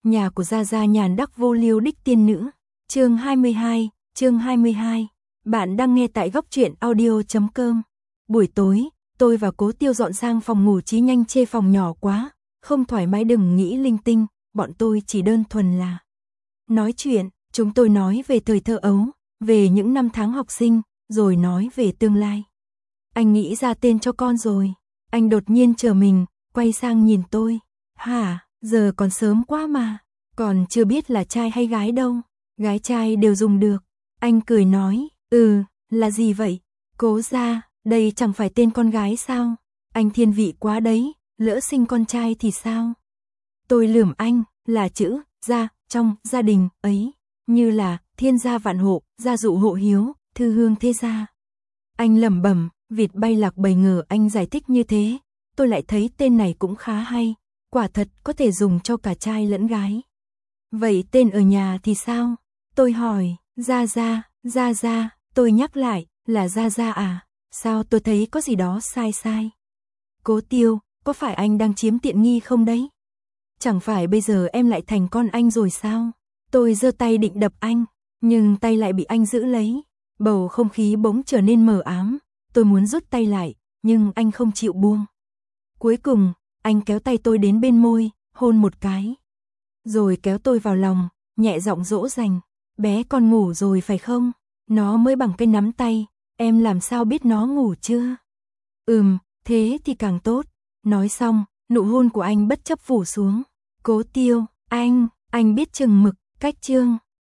Nhà của Gia Gia nhàn đắc vô liêu đích tiên nữ. Chương 22. Bạn đang nghe tại góc truyện audio.com. Buổi tối, tôi và Cố Tiêu dọn sang phòng ngủ. Chí Nhanh chê phòng nhỏ quá, không thoải mái, đừng nghĩ linh tinh, bọn tôi chỉ đơn thuần là nói chuyện. Chúng tôi nói về thời thơ ấu, về những năm tháng học sinh, rồi nói về tương lai. Anh nghĩ ra tên cho con rồi. Anh đột nhiên chờ mình, quay sang nhìn tôi. Hả, giờ còn sớm quá mà, còn chưa biết là trai hay gái đâu. Gái trai đều dùng được. Anh cười nói, là gì vậy? Cố Gia, đây chẳng phải tên con gái sao? Anh thiên vị quá đấy, lỡ sinh con trai thì sao? Tôi lườm anh, là chữ gia trong gia đình ấy, như là thiên gia vạn hộ, gia dụ hộ hiếu, thư hương thế gia. Anh lẩm bẩm, vịt bay lạc bầy ngờ. Anh giải thích như thế, tôi lại thấy tên này cũng khá hay, quả thật có thể dùng cho cả trai lẫn gái. Vậy tên ở nhà thì sao? Tôi hỏi. Gia Gia, tôi nhắc lại, là Gia Gia à? Sao tôi thấy có gì đó sai? Cố Tiêu, có phải anh đang chiếm tiện nghi không đấy? Chẳng phải bây giờ em lại thành con anh rồi sao? Tôi giơ tay định đập anh, nhưng tay lại bị anh giữ lấy. Bầu không khí bỗng trở nên mờ ám, tôi muốn rút tay lại, nhưng anh không chịu buông. Cuối cùng, anh kéo tay tôi đến bên môi, hôn một cái. Rồi kéo tôi vào lòng, nhẹ giọng dỗ dành. Bé con ngủ rồi phải không? Nó mới bằng cái nắm tay, em làm sao biết nó ngủ chưa? Thế thì càng tốt. Nói xong, nụ hôn của anh bất chấp phủ xuống. Cố Tiêu, anh biết chừng mực, cách chương.